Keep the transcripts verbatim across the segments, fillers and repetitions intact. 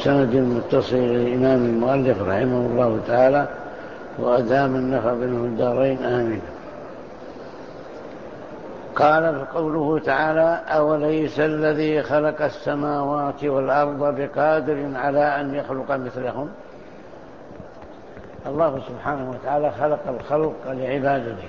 بسند متصل الإمام المؤلف رحمه الله تعالى وأدام النفع بينه الدارين آمين. قال قوله تعالى: أوليس الذي خلق السماوات والأرض بقادر على أن يخلق مثلهم. الله سبحانه وتعالى خلق الخلق لعبادته،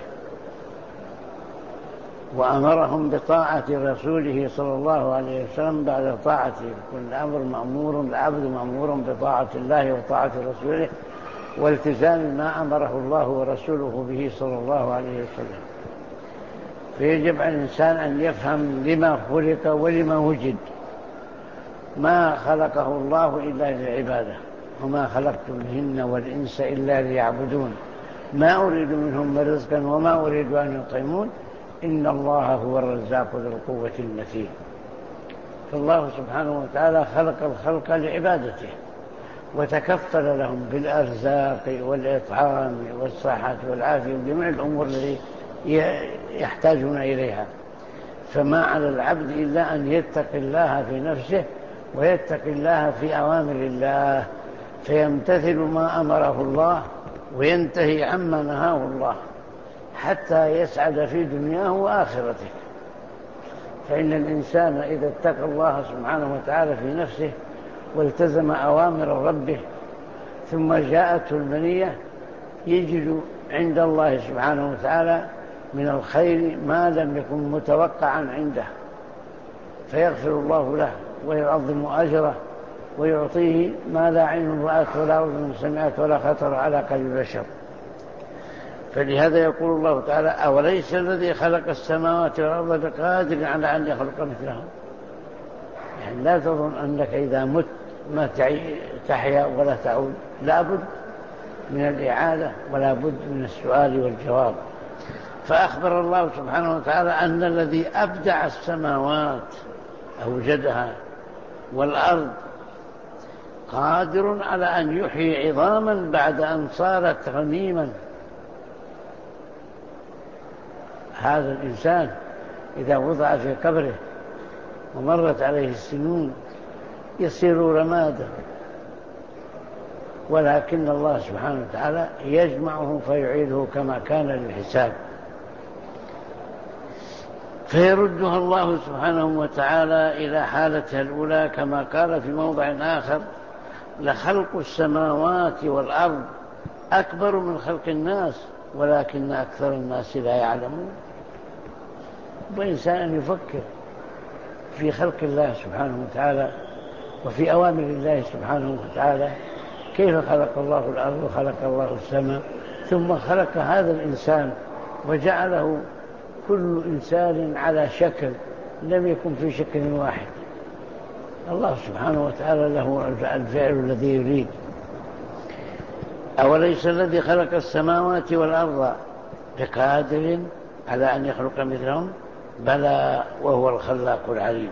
وأمرهم بطاعة رسوله صلى الله عليه وسلم بعد طاعته. كل أمر مأمور، العبد مأمور بطاعة الله وطاعة رسوله والتزام ما أمره الله ورسوله به صلى الله عليه وسلم. فيجب على الإنسان أن يفهم لما خلق ولما وجد. ما خلقه الله إلا للعبادة، وما خلقت الجن والإنس إلا ليعبدون ما أريد منهم من رزق وما أريد أن يطعمون إن الله هو الرزاق ذو القوة المتين. فالله سبحانه وتعالى خلق الخلق لعبادته، وتكفل لهم بالأرزاق والإطعام والصحة والعافية وجميع الأمور التي يحتاجون إليها. فما على العبد إلا أن يتقي الله في نفسه ويتقي الله في أوامر الله، فيمتثل ما أمره الله وينتهي عما نهاه الله حتى يسعد في دنياه وآخرته. فإن الإنسان إذا اتقى الله سبحانه وتعالى في نفسه والتزم أوامر ربه ثم جاءته المنية يجد عند الله سبحانه وتعالى من الخير ما لم يكن متوقعا عنده، فيغفر الله له ويعظم أجره ويعطيه ما لا عين رأت ولا أذن سمعت ولا خطر على قلب بشر. فلهذا يقول الله تعالى: أوليس الذي خلق السماوات والأرض بقادر على أن يخلق مثلهم. يعني لا تظن أنك إذا مت ما تحيا ولا تعود، لا بد من الإعادة ولا بد من السؤال والجواب. فأخبر الله سبحانه وتعالى أن الذي أبدع السماوات أوجدها والأرض قادر على أن يحيي عظاما بعد أن صارت رميما. هذا الإنسان إذا وضع في قبره ومرت عليه السنون يصير رمادا، ولكن الله سبحانه وتعالى يجمعه فيعيده كما كان للحساب، فيردها الله سبحانه وتعالى إلى حالتها الأولى كما قال في موضع آخر: لخلق السماوات والأرض أكبر من خلق الناس ولكن أكثر الناس لا يعلمون. وإنسان أن يفكر في خلق الله سبحانه وتعالى وفي أوامر الله سبحانه وتعالى، كيف خلق الله الأرض وخلق الله السماء ثم خلق هذا الإنسان وجعله كل إنسان على شكل لم يكن في شكل واحد. الله سبحانه وتعالى له الفعل الذي يريد. أوليس الذي خلق السماوات والأرض بقادر على أن يخلق مثلهم بلى وهو الخلاق العليم.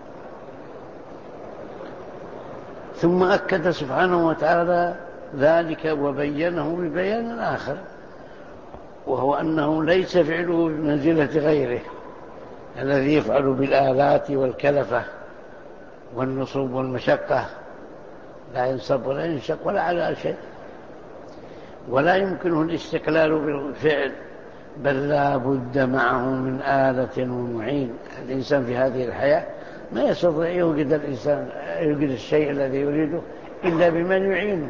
ثم أكد سبحانه وتعالى ذلك وبينه ببيان آخر، وهو أنه ليس فعله بمنزلة غيره الذي يفعل بالآلات والكلفة والنصوب والمشقة، لا ينصب ولا ينشق ولا على شيء، ولا يمكنه الاستقلال بالفعل، بل لا بد معه من آلة ومعين. الإنسان في هذه الحياة ما يستطيع يوجد الإنسان يوجد الشيء الذي يريده إلا بمن يعينه.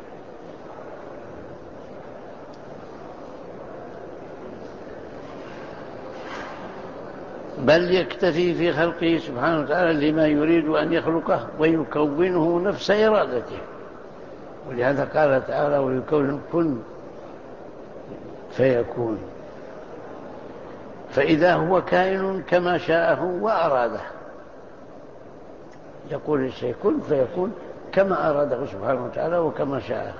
بل يكتفي في خلقه سبحانه وتعالى لما يريد أن يخلقه ويكونه نفس إرادته. ولهذا قال تعالى: ويكون كن فيكون. فإذا هو كائن كما شاءه وأراده، يقول الشيء كن فيكون كما أراده سبحانه وتعالى وكما شاءه،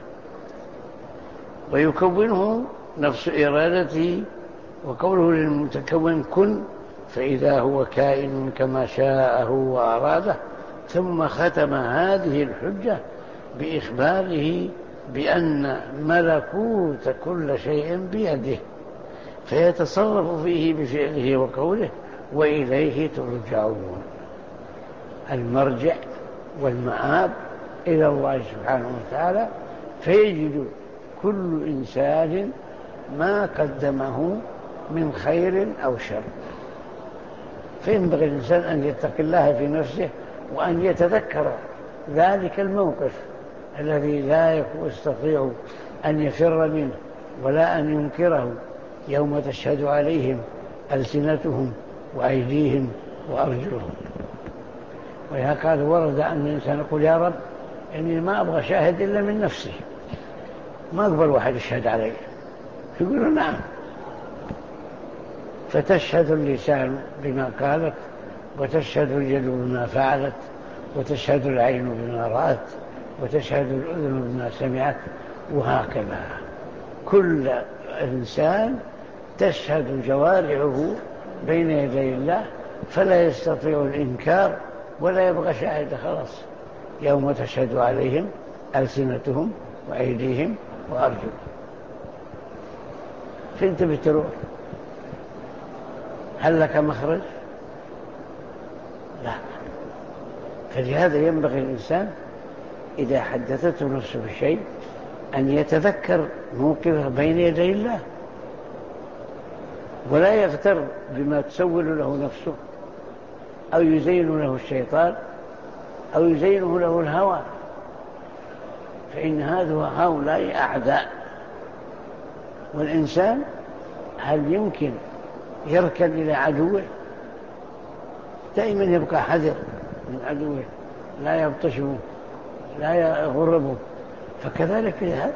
ويكونه نفس إرادته. وقوله للمتكون كن، فإذا هو كائن كما شاءه وأراده. ثم ختم هذه الحجة بإخباره بأن ملكوت كل شيء بيده، فيتصرف فيه بفعله وقوله وإليه ترجعون. المرجع والمآب إلى الله سبحانه وتعالى، فيجد كل إنسان ما قدمه من خير أو شر. فينبغي الإنسان أن يتقي الله في نفسه، وأن يتذكر ذلك الموقف الذي لا يستطيع أن يفر منه ولا أن ينكره، يوم تشهد عليهم ألسنتهم وأيديهم وأرجلهم. ولهذا قال ورد أن الإنسان يقول يا رب إني ما أبغى شاهد إلا من نفسي، ما أقبل واحد يشهد علي. يقول نعم. فتشهد اللسان بما قالت، وتشهد اليد بما فعلت، وتشهد العين بما رأت، وتشهد الأذن بما سمعت، وهكذا كل إنسان تشهد جوارحه بين يدي الله، فلا يستطيع الإنكار ولا يبغى شاهد. خلاص يوم تشهد عليهم ألسنتهم وأيديهم وأرجلهم. فين تبي تروح؟ هل لك مخرج؟ لا. فلهذا ينبغي الإنسان إذا حدثته نفسه بشيء أن يتذكر موقفه بين يدي الله، ولا يغتر بما تسول له نفسه أو يزين له الشيطان أو يزينه له الهوى، فإن هؤلاء أعداء. والإنسان هل يمكن يركن إلى عدوه؟ دائما يبقى حذر من عدوه، لا يبطشه لا يغربه. فكذلك هذا،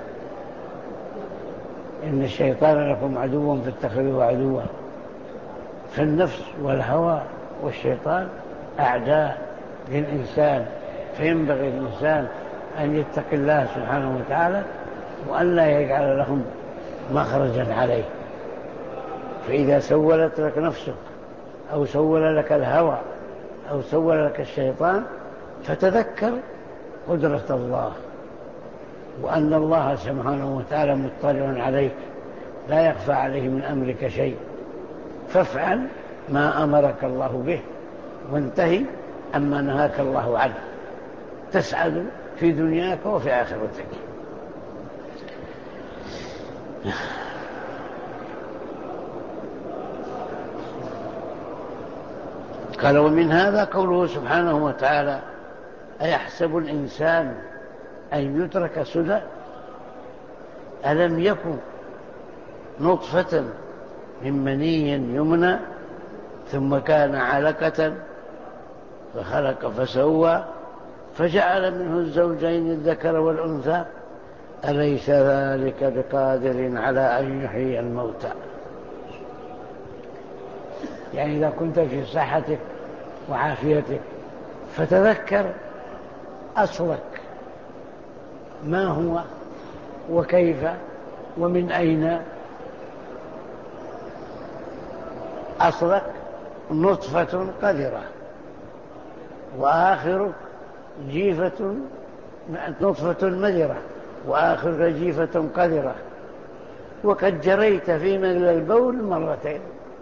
إن الشيطان لكم عدو فاتخذوه عدوا. فالنفس والهوى والشيطان أعداء للإنسان، فينبغي الإنسان أن يتقي الله سبحانه وتعالى، وأن لا يجعل لهم مخرجا عليه. فإذا سولت لك نفسك أو سول لك الهوى أو سول لك الشيطان، فتذكر قدرة الله، وأن الله سبحانه وتعالى مطلع عليك، لا يخفى عليه من أمرك شيء. فافعل ما أمرك الله به، وانتهي أما نهاك الله عنه، تسعد في دنياك وفي آخرتك. قال ومن هذا قوله سبحانه وتعالى أيحسب الإنسان أن يترك سدى ألم يكن نطفة من مني يمنى ثم كان علقة فخلق فسوى فجعل منه الزوجين الذكر والأنثى أليس ذلك بقادر على أن يحيي الموتى. يعني إذا كنت في صحتك وعافيتك فتذكر أصلك ما هو وكيف ومن أين. أصلك نطفة قذرة، وآخرك جيفة نطفة مذرة، وآخرك جيفة قذرة، وقد جريت في مجل البول مرتين.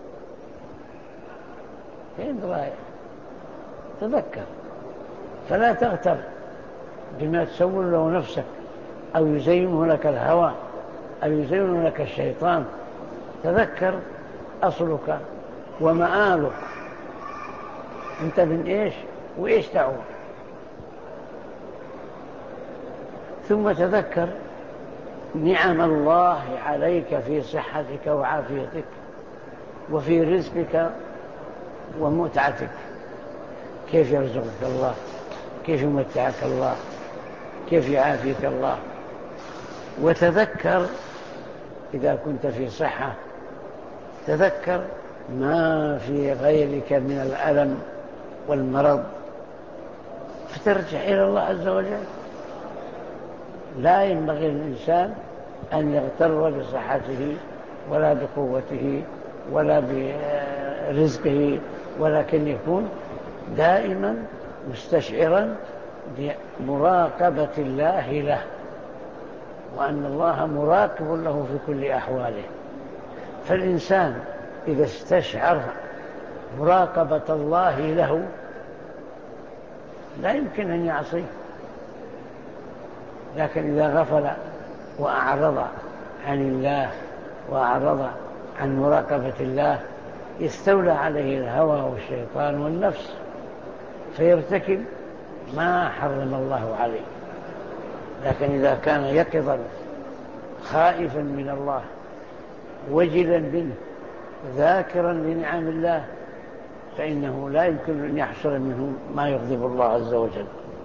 فين رايح؟ تذكر، فلا تغتر بما تسول له نفسك أو يزينه لك الهوى أو يزينه لك الشيطان. تذكر أصلك ومآلك، أنت من إيش وإيش تعود. ثم تذكر نعم الله عليك في صحتك وعافيتك وفي رزقك ومتعتك، كيف يرزقك الله، كيف يمتعك الله، كيف يعافيك الله. وتذكر إذا كنت في صحة، تذكر ما في غيرك من الألم والمرض، فترجع إلى الله عز وجل. لا ينبغي للإنسان أن يغتر بصحته ولا بقوته ولا برزقه، ولكن يكون دائما مستشعرا بمراقبة الله له، وأن الله مراقب له في كل أحواله. فالإنسان إذا استشعر مراقبة الله له لا يمكن أن يعصيه، لكن إذا غفل وأعرض عن الله وأعرض عن مراقبة الله يستولى عليه الهوى والشيطان والنفس فيرتكب ما حرم الله عليه. لكن إذا كان يقظا خائفا من الله وجلا منه ذاكرا لنعم الله فإنه لا يمكن أن يحصل منه ما يغضب الله عز وجل.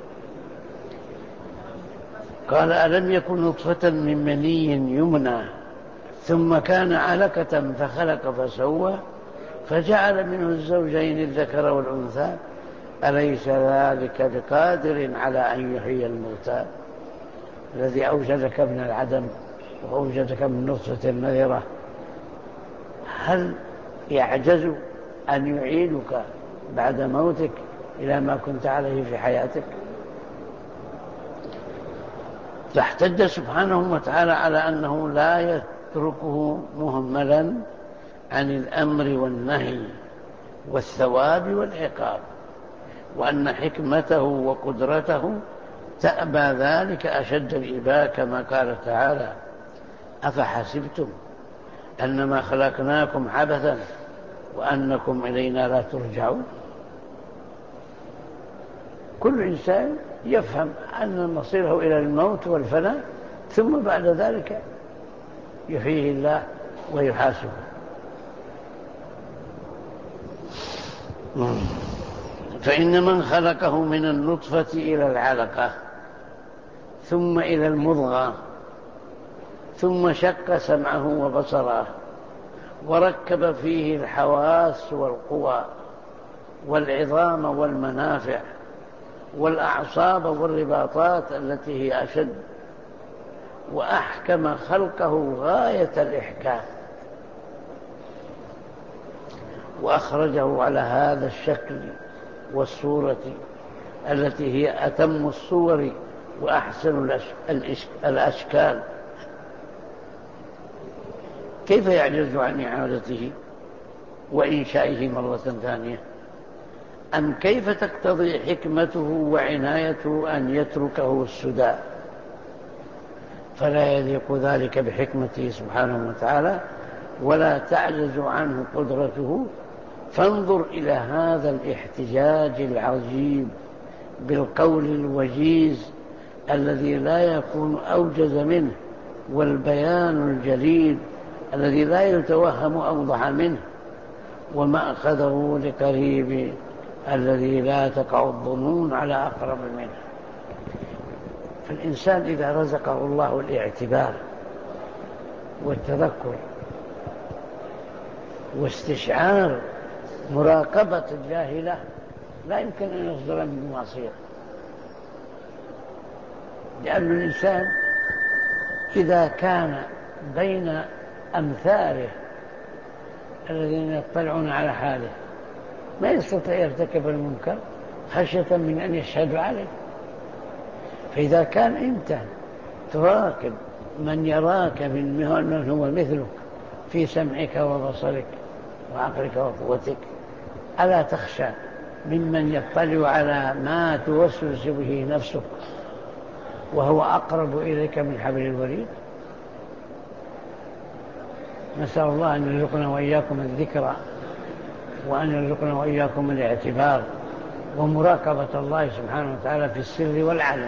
قال ألم يكن نطفة من مني يمنى ثم كان علقة فخلق فسوى فجعل منه الزوجين الذكر والأنثى أليس ذلك بقادر على أن يحيي الموتى الذي أوجدك من العدم وأوجدك من نطفة نذرة هل يعجز أن يعيدك بعد موتك إلى ما كنت عليه في حياتك؟ فاحتج سبحانه وتعالى على أنه لا يتركه مهملا عن الأمر والنهي والثواب والعقاب، وأن حكمته وقدرته تأبى ذلك أشد الإباء كما قال تعالى أفحسبتم أنما خلقناكم عبثا وأنكم إلينا لا ترجعون. كل إنسان يفهم أن مصيره إلى الموت والفناء ثم بعد ذلك يحييه الله ويحاسبه. فإن من خلقه من النطفة إلى العلقة ثم إلى المضغة ثم شق سمعه وبصره وركب فيه الحواس والقوى والعظام والمنافع والأعصاب والرباطات التي هي أشد، وأحكم خلقه غاية الإحكام وأخرجه على هذا الشكل والصورة التي هي أتم الصور وأحسن الأشكال، كيف يعجز عن إعادته وإنشائه مرة ثانية؟ أم كيف تقتضي حكمته وعنايته أن يتركه السدى؟ فلا يليق ذلك بحكمته سبحانه وتعالى ولا تعجز عنه قدرته. فانظر إلى هذا الاحتجاج العجيب بالقول الوجيز الذي لا يكون أوجز منه، والبيان الجليل الذي لا يتوهم أوضح منه، ومأخذه لقريب الذي لا تقع الظنون على أقرب منه. فالإنسان إذا رزقه الله الاعتبار والتذكر واستشعار مراقبة الله له لا يمكن أن يصدر من معصية، لأن الإنسان إذا كان بين أمثاله الذين يطلعون على حاله ما يستطيع يرتكب المنكر خشية من أن يشهدوا عليه. فإذا كان أنت تراقب من يراك من هو مثلك في سمعك وبصرك وعقلك وقوتك، ألا تخشى ممن يطلع على ما توسوس به نفسك وهو أقرب إليك من حبل الوريد؟ نسأل الله أن يرزقنا وإياكم الذكرى وأن يرزقنا وإياكم الاعتبار ومراقبة الله سبحانه وتعالى في السر والعلن.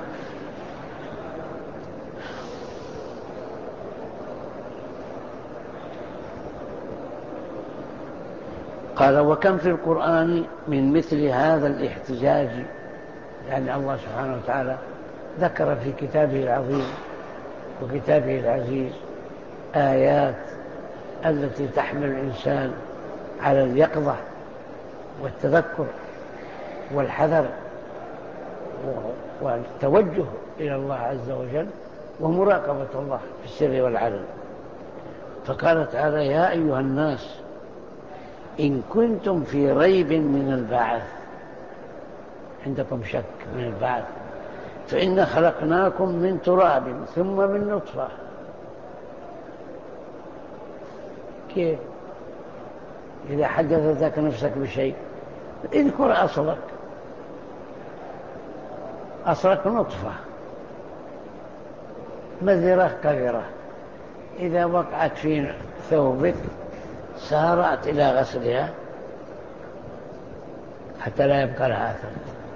قال وكم في القرآن من مثل هذا الاحتجاج، لأن الله سبحانه وتعالى ذكر في كتابه العظيم وكتابه العزيز آيات التي تحمل الإنسان على اليقظة والتذكر والحذر والتوجه إلى الله عز وجل ومراقبة الله في السر والعلن. فقال تعالى يا أيها الناس إن كنتم في ريب من البعث، عندكم شك من البعث، فإن خلقناكم من تراب ثم من نطفة. كيف؟ إذا حدثتك نفسك بشيء اذكر أصلك، أصلك نطفة مذرة قذرة إذا وقعت في ثوبك سارعت إلى غسلها حتى لا يبقى لها أثر.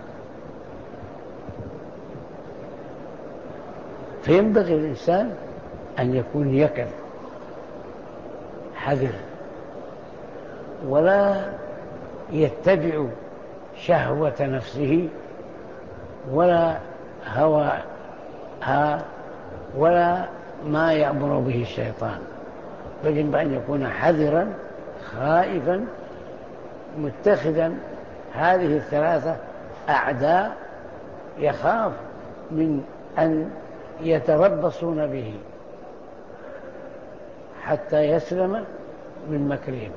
فينبغي الإنسان أن يكون يقظ حذر، ولا يتبع شهوة نفسه ولا هواها ولا ما يأمر به الشيطان، يجب أن يكون حذرا خائفا متخذا هذه الثلاثة أعداء يخاف من أن يتربصون به حتى يسلم من مكرهم.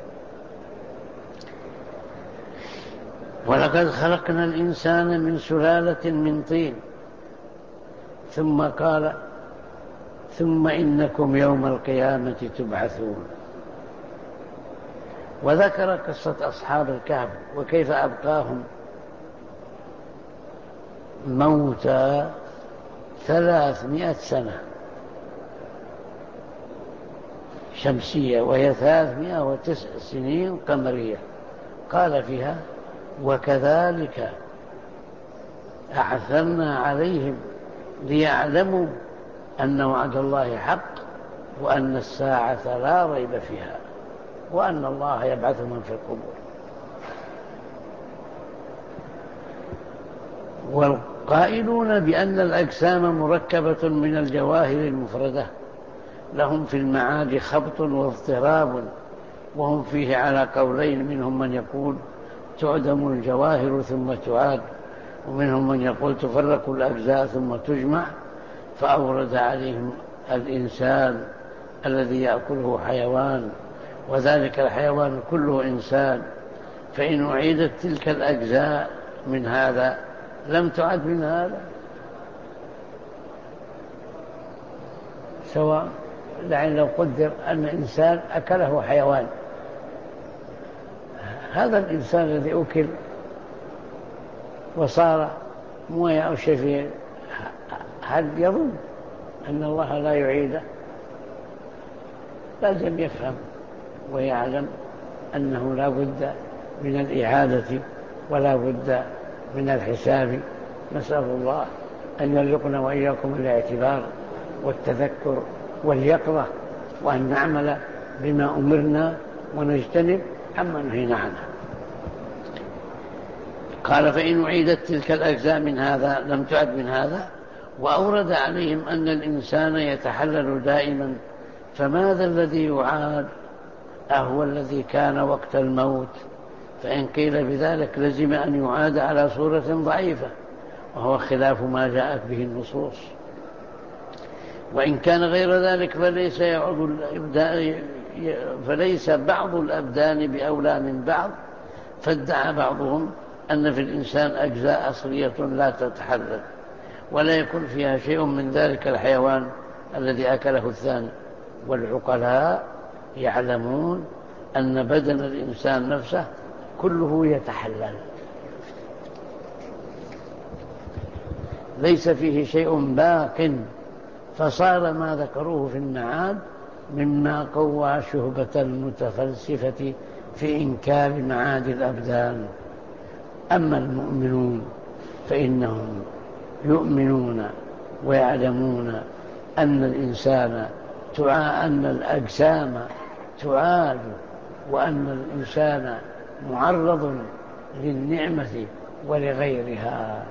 ولقد خلقنا الإنسان من سلالة من طين ثم قال ثم إنكم يوم القيامة تبعثون. وذكر قصة أصحاب الكهف وكيف أبقاهم موتى ثلاثمائة سنة شمسية وهي ثلاثمائة وتسع سنين قمرية. قال فيها وكذلك أعثرنا عليهم ليعلموا أن وعد الله حق وأن الساعة لا ريب فيها وأن الله يبعث من في القبور. والقائلون بأن الأجسام مركبة من الجواهر المفردة لهم في المعاد خبط واضطراب، وهم فيه على قولين، منهم من يقول تعدم الجواهر ثم تعاد، ومنهم من يقول تفرق الأجزاء ثم تجمع. فأورد عليهم الإنسان الذي يأكله حيوان وذلك الحيوان كله إنسان، فإن أعيدت تلك الأجزاء من هذا لم تعد من هذا، سواء لعن لو قدر أن إنسان أكله حيوان، هذا الإنسان الذي أكل وصار موية أو شيء هل يظن أن الله لا يعيده؟ لازم يفهم ويعلم أنه لا بد من الإعادة ولا بد من الحساب. نسأل الله أن يرزقنا وإياكم الاعتبار والتذكر واليقظة، وأن نعمل بما أمرنا ونجتنب عما نهينا عنه. قال فإن أعيدت تلك الأجزاء من هذا لم تعد من هذا. وأورد عليهم أن الإنسان يتحلل دائما، فماذا الذي يعاد؟ أهو الذي كان وقت الموت؟ فإن قيل بذلك لزم أن يعاد على صورة ضعيفة، وهو خلاف ما جاءت به النصوص. وإن كان غير ذلك فليس, يعود فليس بعض الأبدان بأولى من بعض. فادعى بعضهم أن في الإنسان أجزاء أصلية لا تتحلل ولا يكون فيها شيء من ذلك الحيوان الذي أكله الثاني. والعقلاء يعلمون أن بدن الإنسان نفسه كله يتحلل، ليس فيه شيء باق، فصار ما ذكروه في المعاد مما قوى شهبة المتفلسفة في إنكار معاد الأبدان. أما المؤمنون فإنهم يؤمنون ويعلمون أن الإنسان تعا أن الأجسام تعاد، وأن الإنسان معرض للنعمة ولغيرها.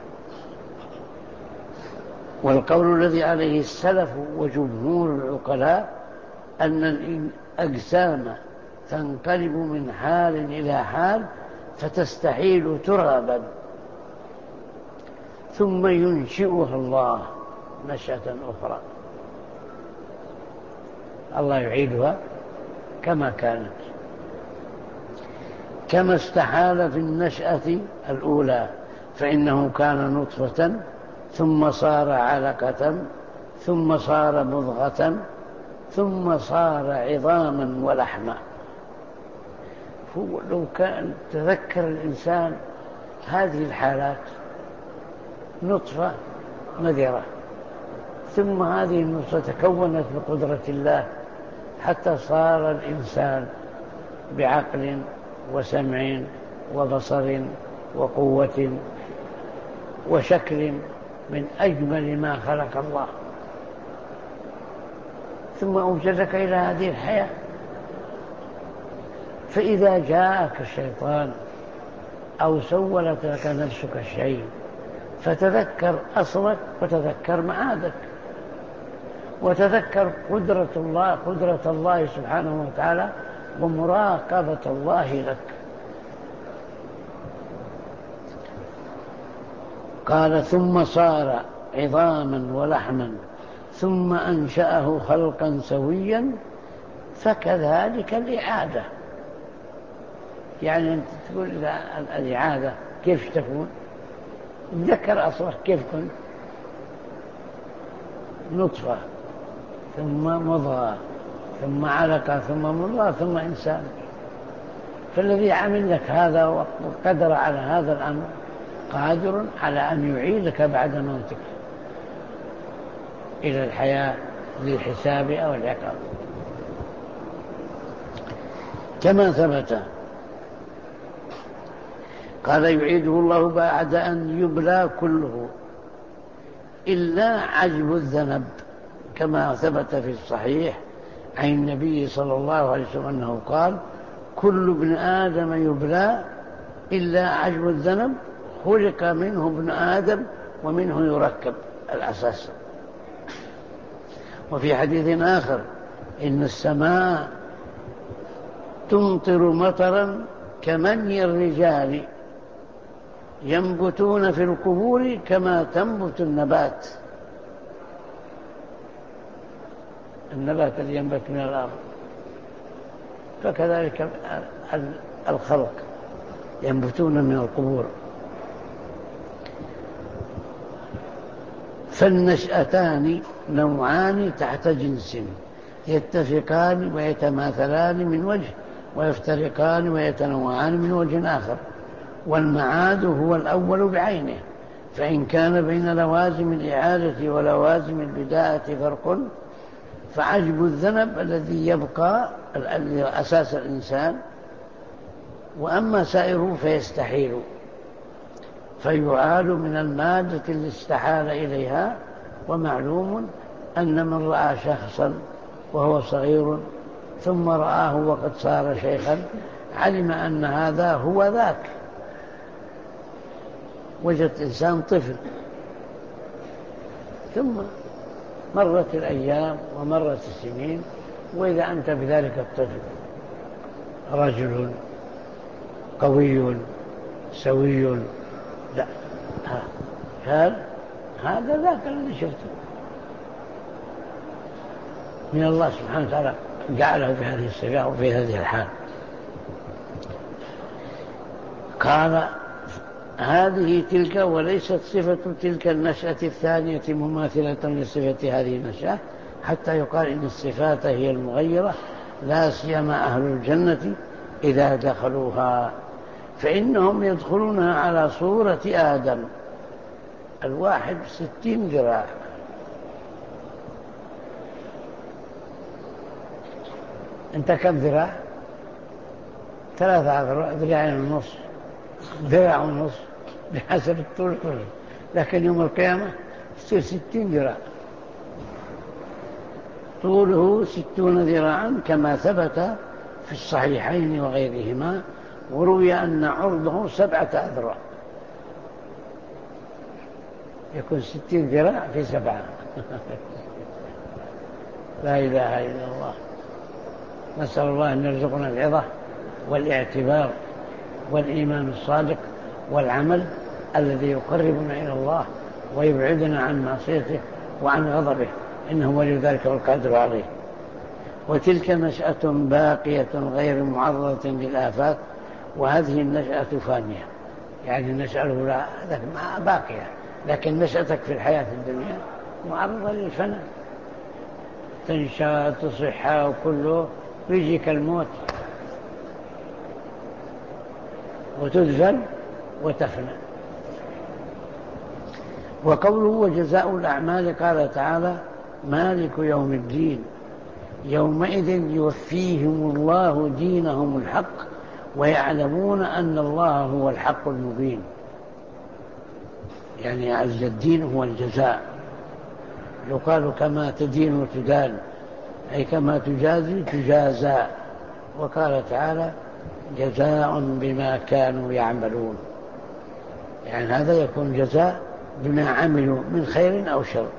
والقول الذي عليه السلف وجمهور العقلاء أن الأجسام تنقلب من حال إلى حال فتستحيل ترابا ثم ينشئها الله نشأة أخرى، الله يعيدها كما كانت، كما استحال في النشأة الأولى، فإنه كان نطفة ثم صار علقة ثم صار مضغة ثم صار عظاما ولحما. لو كان تذكر الإنسان هذه الحالات، نطفة مذرة ثم هذه النصرة تكونت بقدرة الله حتى صار الإنسان بعقل وسمع وبصر وقوة وشكل من أجمل ما خلق الله، ثم أوجدك إلى هذه الحياة. فإذا جاءك الشيطان أو سولت لك نفسك الشيء فتذكر أصلك وتذكر معادك وتذكر قدرة الله قدرة الله سبحانه وتعالى ومراقبة الله لك. قال ثم صار عظاما ولحما ثم أنشأه خلقا سويا فكذلك الإعادة. يعني أنت تقول الإعادة كيف تكون؟ تذكر أصلك كيف كنت نطفة ثم مضغة ثم علقة ثم مضغة ثم إنسان. فالذي عمل لك هذا وقدر على هذا الأمر قادر على أن يعيدك بعد موتك إلى الحياة للحساب أو العقاب كما ثبت. قال يعيده الله بعد أن يبلى كله إلا عجب الذنب كما ثبت في الصحيح عن النبي صلى الله عليه وسلم أنه قال كل ابن آدم يبلى إلا عجب الذنب خلق منه ابن آدم ومنه يركب الأساس. وفي حديث آخر إن السماء تمطر مطرا كمني الرجال ينبتون في القبور كما تنبت النبات النبات الذي ينبت من الأرض. فكذلك الخلق ينبتون من القبور. فالنشأتان نوعان تحت جنس يتفقان ويتماثلان من وجه ويفترقان ويتنوعان من وجه آخر، والمعاد هو الأول بعينه. فإن كان بين لوازم الإعادة ولوازم البداءة فرق فعجب الذنب الذي يبقى أساس الإنسان، وأما سائره فيستحيل فيعاد من المادة اللي استحال إليها. ومعلوم أن من رأى شخصا وهو صغير ثم رآه وقد صار شيخا علم أن هذا هو ذاك. وجد إنسان طفل ثم مرت الأيام ومرت السنين وإذا أنت بذلك الطفل رجل قوي سوي، لا هذا هذا ذاك الذي شفته من الله سبحانه وتعالى جعله في هذه الصفة وفي هذه الحال. قال هذه تلك وليست صفة تلك النشأة الثانية مماثلة لصفة هذه النشأة حتى يقال إن الصفات هي المغيرة لا سيما أهل الجنة إذا دخلوها فإنهم يدخلونها على صورة آدم الواحد ستين ذراع. أنت كم ذراع؟ ثلاثة ذراعين ونص ذراع ونص بحسب الطول كله، لكن يوم القيامة يصير ستين ذراع، طوله ستون ذراعا كما ثبت في الصحيحين وغيرهما. وروي أن عرضه سبعة أذرع، يكون ستين ذراع في سبعة. لا إله إلا الله. نسأل الله أن يرزقنا العظة والاعتبار والإيمان الصادق والعمل الذي يقربنا إلى الله ويبعدنا عن معصيته وعن غضبه، إنه ولي ذلك والقادر عليه. وتلك نشأة باقية غير معرضة للآفات، وهذه النشأة فانية، يعني النشأة الأولى باقية، لكن نشأتك في الحياة الدنيا معرضة للفناء، تنشأ تصحى وكله يجيك الموت وتدفن وتفنى. وقوله وجزاء الأعمال قال تعالى مالك يوم الدين يومئذ يوفيهم الله دينهم الحق ويعلمون أن الله هو الحق المبين. يعني عز الدين هو الجزاء، يقال كما تدين تدان، أي كما تجازي تجازى. وقال تعالى جزاء بما كانوا يعملون، يعني هذا يكون جزاء بما عملوا من خير أو شر.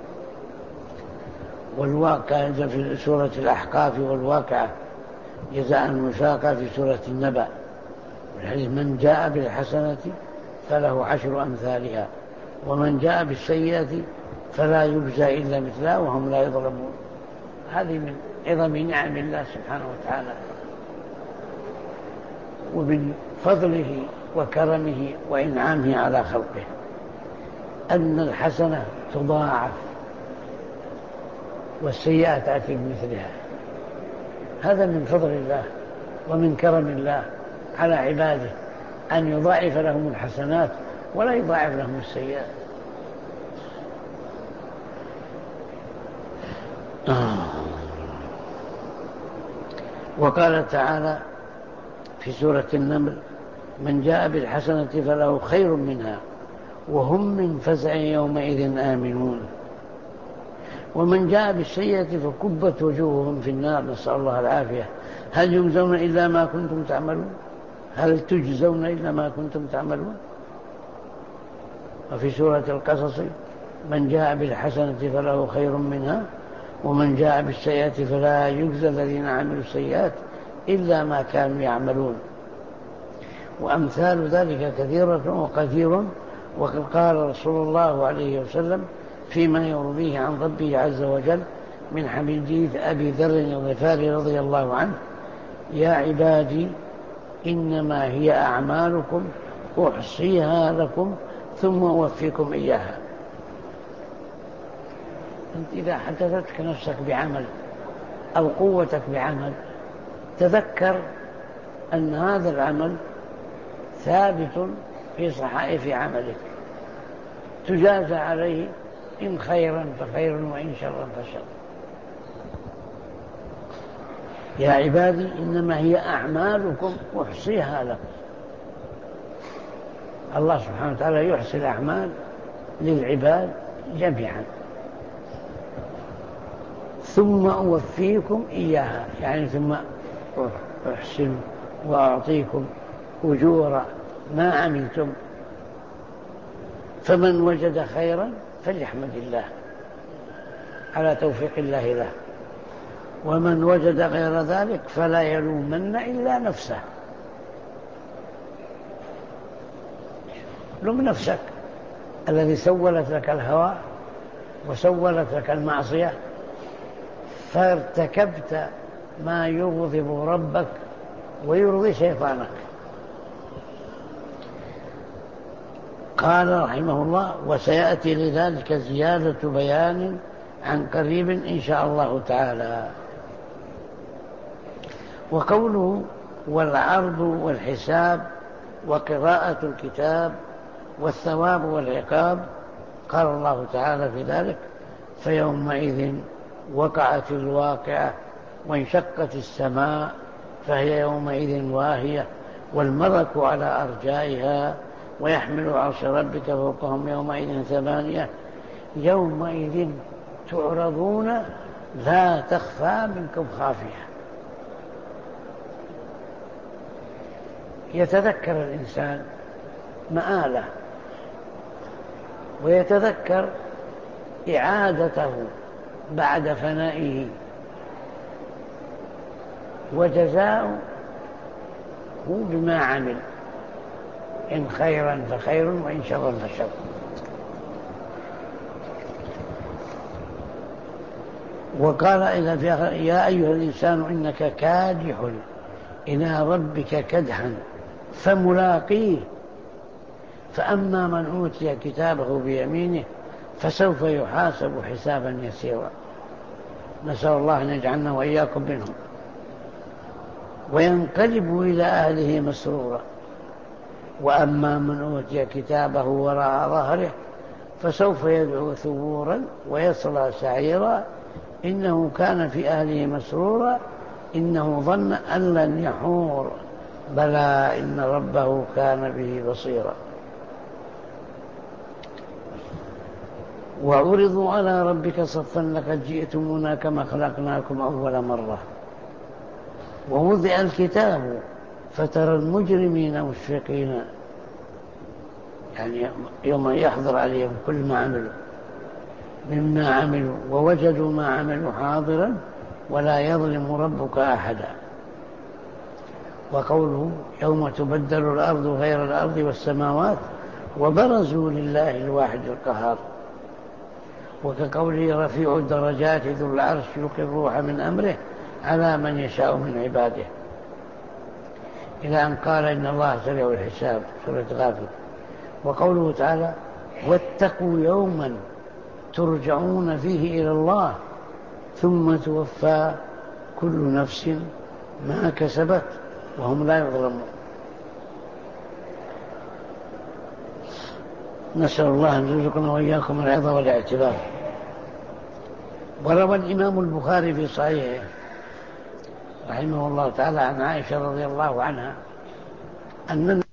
والواقع في سورة الأحقاف والواقعة جزاء وفاقا في سورة النبأ، والحديث من جاء بالحسنة فله عشر أمثالها ومن جاء بالسيئة فلا يجزى إلا مثلها وهم لا يظلمون. هذه من عظم نعم الله سبحانه وتعالى ومن فضله وكرمه وإنعامه على خلقه أن الحسنة تضاعف والسيئة تأتي بمثلها. هذا من فضل الله ومن كرم الله على عباده أن يضاعف لهم الحسنات ولا يضاعف لهم السيئات. وقال تعالى في سورة النمل من جاء بالحسنة فله خير منها وهم من فزع يومئذ آمنون ومن جاء بالسيئة فكبت وجوههم في النار نسأل الله العافية هل يجزون إلا ما كنتم تعملون هل تجزون إلا ما كنتم تعملون. وفي سورة القصص من جاء بالحسنة فله خير منها ومن جاء بالسيئة فلا يجزى الذين عملوا السيئات إلا ما كانوا يعملون. وأمثال ذلك كثيرة وكثير. وقد قال رسول الله عليه وسلم فيما يرويه عن ربه عز وجل من حديث أبي ذر الغفاري رضي الله عنه يا عبادي إنما هي أعمالكم أحصيها لكم ثم أوفيكم إياها. أنت إذا حدثتك نفسك بعمل أو قوتك بعمل تذكر أن هذا العمل ثابت في صحائف عملك تجازى عليه إن خيرا فخير وإن شرا فشر. يا عبادي إنما هي أعمالكم أحصيها لكم. الله سبحانه وتعالى يحصي الأعمال للعباد جميعا ثم أوفيكم إياها، يعني ثم أحسن وأعطيكم أجور ما عملتم. فمن وجد خيرا فليحمد الله على توفيق الله له ومن وجد غير ذلك فلا يلومن إلا نفسه. لوم نفسك الذي سولت لك الهوى وسولت لك المعصية فارتكبت ما يغضب ربك ويرضي شيطانك. قال رحمه الله وسيأتي لذلك زيادة بيان عن قريب إن شاء الله تعالى. وقوله والعرض والحساب وقراءة الكتاب والثواب والعقاب قال الله تعالى في ذلك فيومئذ وقعت الواقعة وانشقت السماء فهي يومئذ واهية والملك على أرجائها ويحمل عرش ربك فوقهم يومئذ ثمانية يومئذ تعرضون لا تخفى منكم خافية. يتذكر الإنسان مآله ويتذكر إعادته بعد فنائه وجزاؤه بما عمل إن خيرا فخير وإن شرا فشر. وقال إلى يا أيها الإنسان إنك كادح إلى ربك كدحا فملاقيه فأما من أوتي كتابه بيمينه فسوف يحاسب حسابا يسيرا. نسأل الله أن يجعلنا وإياكم منهم. وينقلب إلى أهله مسرورا وأما من أوتي كتابه وراء ظهره فسوف يدعو ثبورا ويصلى سعيرا إنه كان في أهله مسرورا إنه ظن أن لن يحور بلى إن ربه كان به بصيرا. وعرضوا على ربك صفا لقد جئتمونا كما خلقناكم أول مرة ووضع الكتاب فترى المجرمين مشفقين، يعني يوم يحضر عليهم كل ما عملوا مما عملوا ووجدوا ما عملوا حاضرا ولا يظلم ربك أحدا. وقوله يوم تبدل الأرض غير الأرض والسماوات وبرزوا لله الواحد القهار. وكقوله رفيع الدرجات ذو العرش يلقي الروح من أمره على من يشاء من عباده، إلى أن قال إن الله سريع الحساب، سورة غافر. وقوله تعالى واتقوا يوما ترجعون فيه إلى الله ثم توفى كل نفس ما كسبت وهم لا يظلمون. نسأل الله أن يرزقنا وإياكم العظة والاعتبار. وروى الإمام البخاري في صحيحه رحمه الله تعالى عن عائشة رضي الله عنها أن